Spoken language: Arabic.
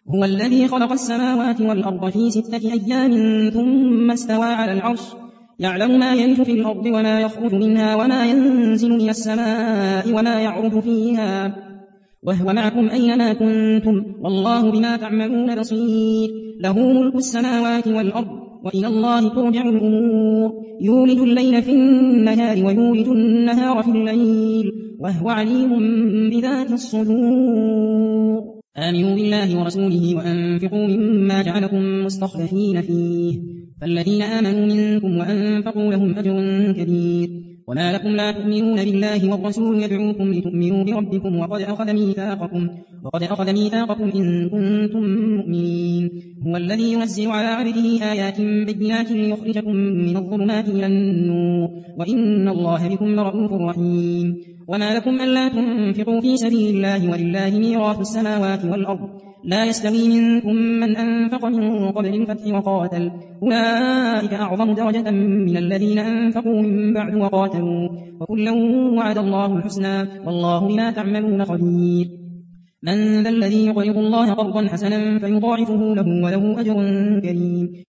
هو الذي خلق السماوات والأرض في 6 أيام ثم استوى على العرش يعلم ما يلج في الأرض وما يخرج منها وما ينزل من السماء وما يعرج فيها وهو معكم أينما كنتم والله بما تعملون بصير له ملك السماوات والأرض وإلى الله ترجع الأمور يولج الليل في النهار ويولج النهار في الليل وهو عليم بذات الصدور آمنوا بالله ورسوله وأنفقوا مما جعلكم مستخلفين فيه فالذين آمنوا منكم وأنفقوا لهم أجر كبير وما لكم لا تؤمنون بالله والرسول يدعوكم لتؤمنوا بربكم وقد أخذ ميثاقكم إن كنتم مؤمنين هو الذي ينزل على عبده آيات بينات ليخرجكم من الظلمات إلى النور وإن الله بكم لرءوف رحيم وما لكم ألا تنفقوا في سبيل الله ولله ميراث السماوات والأرض لا يستوي منكم من أنفق من قبل الفتح وقاتل أولئك أعظم درجة من الذين أنفقوا من بعد وقاتلوا وكلا وعد الله الحسنى والله بما تعملون خبير من ذا الذي يقرض الله قرضا حسنا فيضاعفه له وله أجر كريم